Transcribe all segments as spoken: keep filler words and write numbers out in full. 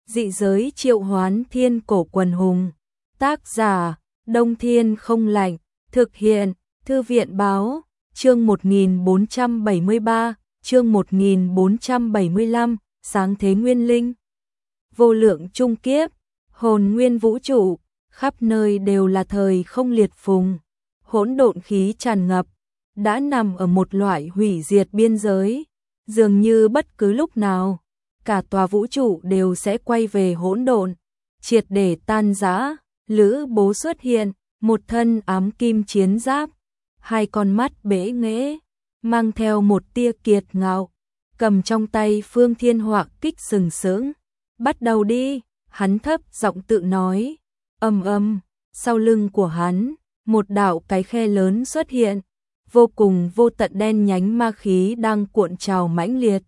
Dị giới triệu hoán thiên cổ quần hùng. Tác giả, Đông Thiên không lạnh. Thực hiện, Thư viện báo, chương một nghìn bốn trăm bảy mươi ba, chương một nghìn bốn trăm bảy mươi lăm, sáng thế nguyên linh. Vô lượng trung kiếp, hồn nguyên vũ trụ, khắp nơi đều là thời không liệt phùng. Hỗn độn khí tràn ngập, đã nằm ở một loại hủy diệt biên giới, dường như bất cứ lúc nào, cả tòa vũ trụ đều sẽ quay về hỗn độn, triệt để tan rã. Lữ Bố xuất hiện, một thân ám kim chiến giáp, hai con mắt bế nghễ, mang theo một tia kiệt ngạo, cầm trong tay Phương Thiên Họa kích sừng sững. Bắt đầu đi, hắn thấp giọng tự nói. Ầm ầm, sau lưng của hắn, một đạo cái khe lớn xuất hiện, vô cùng vô tận đen nhánh ma khí đang cuộn trào mãnh liệt.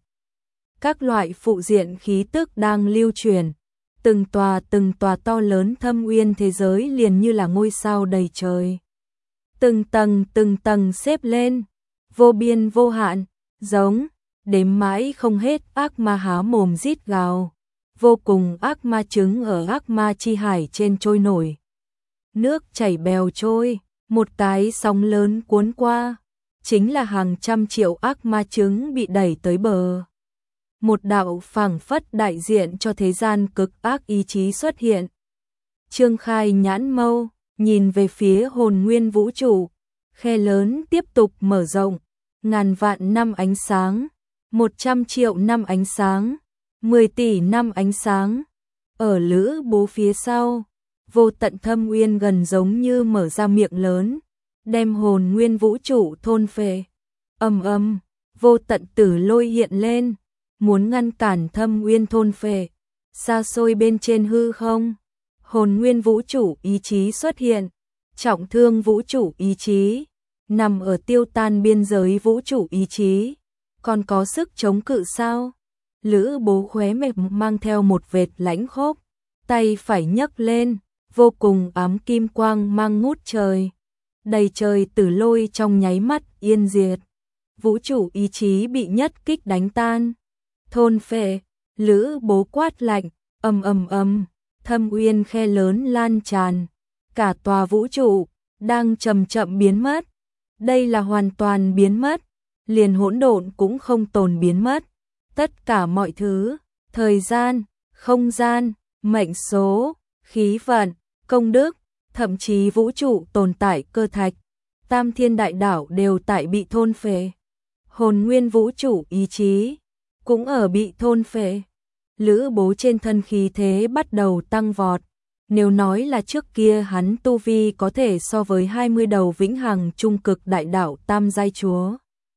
Các loại phụ diện khí tức đang lưu truyền, từng tòa từng tòa to lớn thâm uyên thế giới liền như là ngôi sao đầy trời. Từng tầng từng tầng xếp lên, vô biên vô hạn, giống, đếm mãi không hết ác ma há mồm rít gào. Vô cùng ác ma trứng ở ác ma chi hải trên trôi nổi. Nước chảy bèo trôi, một cái sóng lớn cuốn qua, chính là hàng trăm triệu ác ma trứng bị đẩy tới bờ. Một đạo phảng phất đại diện cho thế gian cực ác ý chí xuất hiện. Trương Khai nhãn mâu, nhìn về phía hồn nguyên vũ trụ, khe lớn tiếp tục mở rộng, ngàn vạn năm ánh sáng, một trăm triệu năm ánh sáng, mười tỷ năm ánh sáng. Ở Lữ Bố phía sau, vô tận thâm uyên gần giống như mở ra miệng lớn, đem hồn nguyên vũ trụ thôn phệ. Ầm ầm, vô tận tử lôi hiện lên, muốn ngăn cản thâm uyên thôn phệ. Xa xôi bên trên hư không, hồn nguyên vũ trụ ý chí xuất hiện, trọng thương vũ trụ ý chí, nằm ở tiêu tan biên giới vũ trụ ý chí, còn có sức chống cự sao? Lữ Bố khóe mềm mang theo một vệt lãnh khốc, tay phải nhấc lên, vô cùng ám kim quang mang ngút trời. Đầy trời tử lôi trong nháy mắt yên diệt. Vũ trụ ý chí bị nhất kích đánh tan. Thôn phệ, Lữ Bố quát lạnh, ầm ầm ầm, thâm uyên khe lớn lan tràn. Cả tòa vũ trụ đang chậm chậm biến mất. Đây là hoàn toàn biến mất, liền hỗn độn cũng không tồn biến mất. Tất cả mọi thứ, thời gian, không gian, mệnh số, khí vận, công đức, thậm chí vũ trụ tồn tại cơ thạch, tam thiên đại đảo đều tại bị thôn phệ. Hồn nguyên vũ trụ ý chí cũng ở bị thôn phệ. Lữ Bố trên thân khí thế bắt đầu tăng vọt. Nếu nói là trước kia hắn tu vi có thể so với hai mươi đầu vĩnh hằng trung cực đại đảo tam giai chúa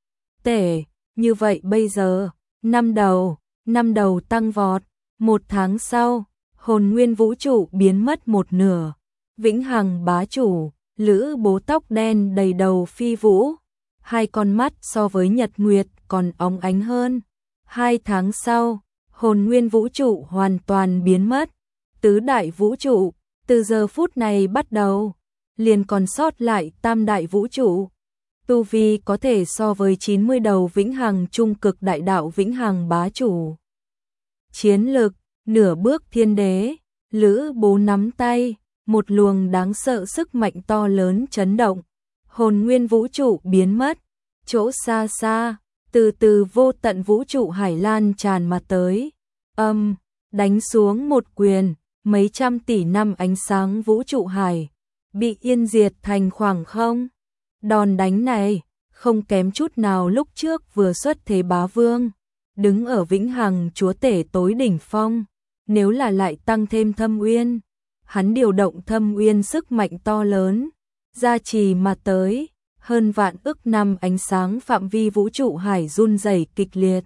tể, như vậy bây giờ năm đầu, năm đầu tăng vọt. Một tháng sau, hồn nguyên vũ trụ biến mất một nửa. Vĩnh hằng bá chủ, Lữ Bố tóc đen đầy đầu phi vũ, hai con mắt so với nhật nguyệt còn óng ánh hơn. Hai tháng sau, hồn nguyên vũ trụ hoàn toàn biến mất. Tứ đại vũ trụ, từ giờ phút này bắt đầu, liền còn sót lại tam đại vũ trụ. Tu vi có thể so với chín mươi đầu vĩnh hằng trung cực đại đạo vĩnh hằng bá chủ. Chiến lực, nửa bước thiên đế. Lữ Bố nắm tay, một luồng đáng sợ sức mạnh to lớn chấn động. Hồn nguyên vũ trụ biến mất, chỗ xa xa, từ từ vô tận vũ trụ hải lan tràn mà tới. Âm, đánh xuống một quyền, mấy trăm tỷ năm ánh sáng vũ trụ hải bị yên diệt thành khoảng không. Đòn đánh này không kém chút nào lúc trước vừa xuất thế bá vương, đứng ở vĩnh hằng chúa tể tối đỉnh phong. Nếu là lại tăng thêm thâm uyên, hắn điều động thâm uyên sức mạnh to lớn, gia trì mà tới, hơn vạn ức năm ánh sáng phạm vi vũ trụ hải run rẩy kịch liệt.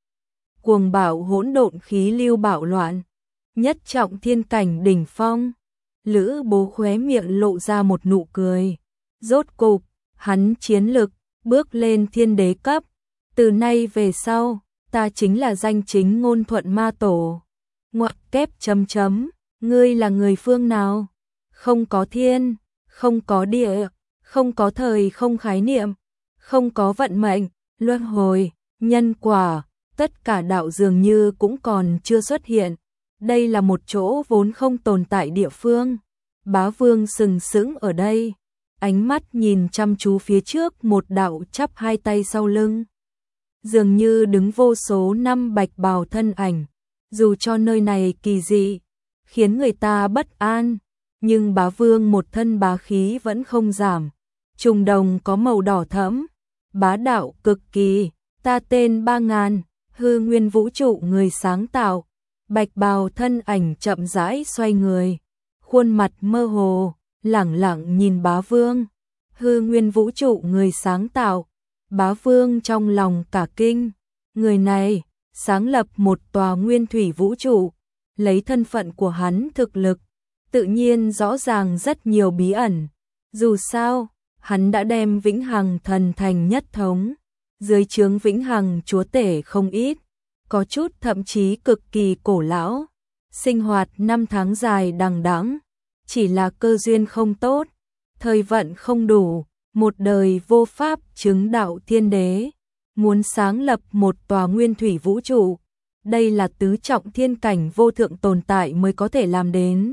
Cuồng bạo hỗn độn khí lưu bạo loạn, nhất trọng thiên cảnh đỉnh phong. Lữ Bố khóe miệng lộ ra một nụ cười. Rốt cục, hắn chiến lực bước lên thiên đế cấp. Từ nay về sau, ta chính là danh chính ngôn thuận ma tổ. Ngoặc kép chấm chấm, ngươi là người phương nào? Không có thiên, không có địa, không có thời không khái niệm, không có vận mệnh, luân hồi, nhân quả, tất cả đạo dường như cũng còn chưa xuất hiện. đây là một chỗ vốn không tồn tại địa phương. Bá Vương sừng sững ở đây, ánh mắt nhìn chăm chú phía trước một đạo chắp hai tay sau lưng. Dường như đứng vô số năm bạch bào thân ảnh, dù cho nơi này kỳ dị, khiến người ta bất an, nhưng Bá Vương một thân bá khí vẫn không giảm. Trùng đồng có màu đỏ thẫm, bá đạo cực kỳ, ta tên ba ngàn, hư nguyên vũ trụ người sáng tạo. Bạch bào thân ảnh chậm rãi xoay người, khuôn mặt mơ hồ, lẳng lặng nhìn Bá Vương. Hư nguyên vũ trụ người sáng tạo, Bá Vương trong lòng cả kinh, người này sáng lập một tòa nguyên thủy vũ trụ, lấy thân phận của hắn thực lực, tự nhiên rõ ràng rất nhiều bí ẩn. Dù sao, hắn đã đem Vĩnh Hằng thần thành nhất thống, dưới trướng Vĩnh Hằng chúa tể không ít, có chút thậm chí cực kỳ cổ lão, sinh hoạt năm tháng dài đằng đẵng, chỉ là cơ duyên không tốt, thời vận không đủ, một đời vô pháp chứng đạo thiên đế, muốn sáng lập một tòa nguyên thủy vũ trụ, đây là tứ trọng thiên cảnh vô thượng tồn tại mới có thể làm đến.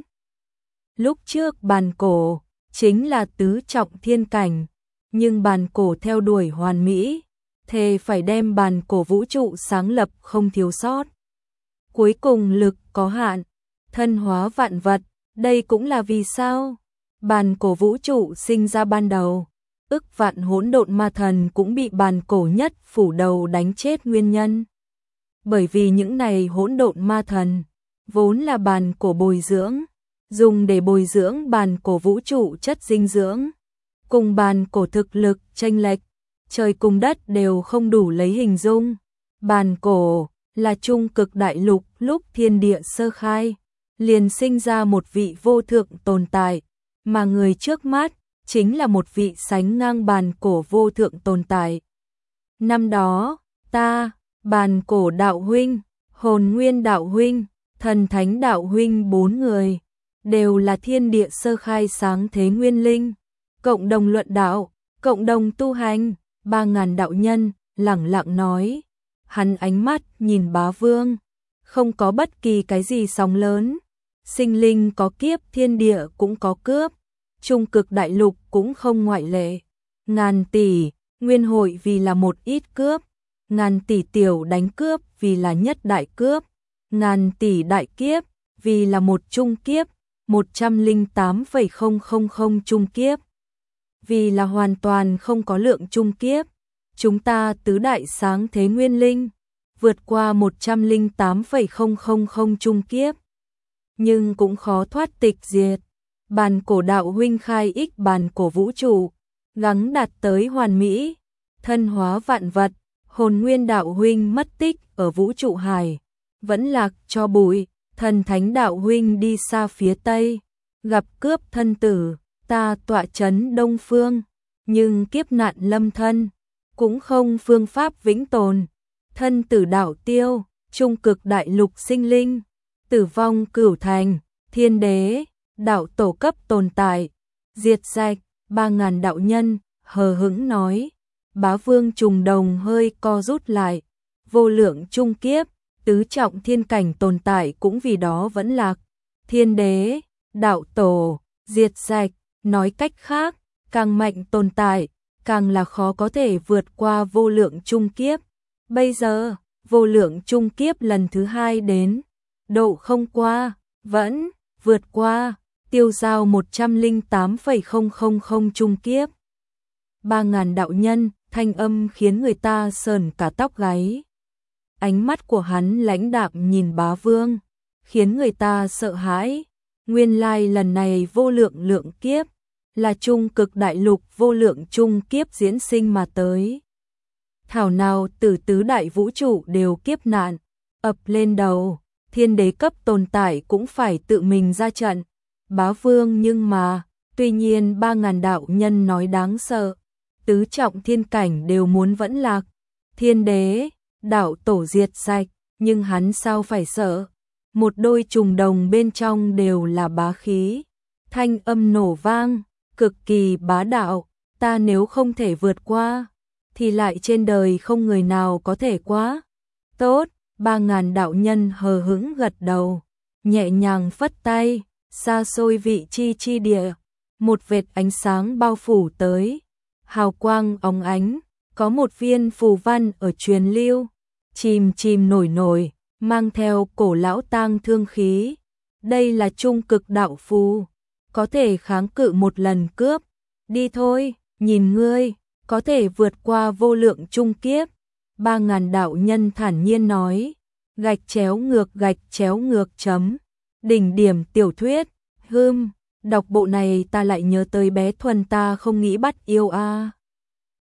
Lúc trước bàn cổ chính là tứ trọng thiên cảnh, nhưng bàn cổ theo đuổi hoàn mỹ, thề phải đem bàn cổ vũ trụ sáng lập không thiếu sót. Cuối cùng lực có hạn, thân hóa vạn vật, đây cũng là vì sao bàn cổ vũ trụ sinh ra ban đầu, ức vạn hỗn độn ma thần cũng bị bàn cổ nhất phủ đầu đánh chết nguyên nhân. Bởi vì những này hỗn độn ma thần vốn là bàn cổ bồi dưỡng, dùng để bồi dưỡng bàn cổ vũ trụ chất dinh dưỡng, cùng bàn cổ thực lực chênh lệch, trời cùng đất đều không đủ lấy hình dung. Bàn cổ là trung cực đại lục lúc thiên địa sơ khai, liền sinh ra một vị vô thượng tồn tại, mà người trước mắt chính là một vị sánh ngang bàn cổ vô thượng tồn tại. Năm đó, ta, bàn cổ đạo huynh, hồn nguyên đạo huynh, thần thánh đạo huynh bốn người, đều là thiên địa sơ khai sáng thế nguyên linh, cộng đồng luận đạo, cộng đồng tu hành. Ba ngàn đạo nhân lẳng lặng nói, hắn ánh mắt nhìn Bá Vương, không có bất kỳ cái gì sóng lớn, sinh linh có kiếp, thiên địa cũng có cướp, trung cực đại lục cũng không ngoại lệ. Ngàn tỷ nguyên hội vì là một ít cướp, ngàn tỷ tiểu đánh cướp vì là nhất đại cướp, ngàn tỷ đại kiếp vì là một trung kiếp, một trăm lẻ tám phẩy không không không trung kiếp vì là hoàn toàn không có lượng trung kiếp. Chúng ta tứ đại sáng thế nguyên linh, vượt qua một trăm lẻ tám phẩy không không không trung kiếp, nhưng cũng khó thoát tịch diệt. Bàn cổ đạo huynh khai ích bàn cổ vũ trụ, gắng đạt tới hoàn mỹ, thân hóa vạn vật. Hồn nguyên đạo huynh mất tích ở vũ trụ hải, vẫn lạc cho bụi. Thần thánh đạo huynh đi xa phía tây, gặp cướp thân tử. Ta tọa chấn đông phương, nhưng kiếp nạn lâm thân, cũng không phương pháp vĩnh tồn. Thân tử đạo tiêu, trung cực đại lục sinh linh, tử vong cửu thành, thiên đế, đạo tổ cấp tồn tại, diệt sạch. Ba ngàn đạo nhân hờ hững nói. Bá Vương trùng đồng hơi co rút lại, vô lượng trung kiếp, tứ trọng thiên cảnh tồn tại cũng vì đó vẫn lạc. Thiên đế, đạo tổ, diệt sạch. Nói cách khác, càng mạnh tồn tại, càng là khó có thể vượt qua vô lượng trung kiếp. Bây giờ, vô lượng trung kiếp lần thứ hai đến, độ không qua, vẫn vượt qua, tiêu giao một trăm lẻ tám phẩy không không không trung kiếp. Ba ngàn đạo nhân, thanh âm khiến người ta sờn cả tóc gáy. Ánh mắt của hắn lãnh đạm nhìn Bá Vương, khiến người ta sợ hãi. Nguyên lai lần này vô lượng lượng kiếp, là trung cực đại lục vô lượng trung kiếp diễn sinh mà tới. Thảo nào từ tứ đại vũ trụ đều kiếp nạn, ập lên đầu, thiên đế cấp tồn tại cũng phải tự mình ra trận. Bá Vương nhưng mà, tuy nhiên ba ngàn đạo nhân nói đáng sợ, tứ trọng thiên cảnh đều muốn vẫn lạc, thiên đế, đạo tổ diệt sạch, nhưng hắn sao phải sợ. Một đôi trùng đồng bên trong đều là bá khí, thanh âm nổ vang, cực kỳ bá đạo. Ta nếu không thể vượt qua, thì lại trên đời không người nào có thể qua. Tốt, ba ngàn đạo nhân hờ hững gật đầu, nhẹ nhàng phất tay, xa xôi vị chi chi địa, một vệt ánh sáng bao phủ tới, hào quang óng ánh, có một viên phù văn ở truyền lưu, chìm chìm nổi nổi, mang theo cổ lão tang thương khí. Đây là trung cực đạo phù, có thể kháng cự một lần cướp. Đi thôi, nhìn ngươi, có thể vượt qua vô lượng trung kiếp. Ba ngàn đạo nhân thản nhiên nói, gạch chéo ngược gạch chéo ngược chấm. Đỉnh điểm tiểu thuyết, hưm, đọc bộ này ta lại nhớ tới bé Thuần ta không nghĩ bắt yêu a.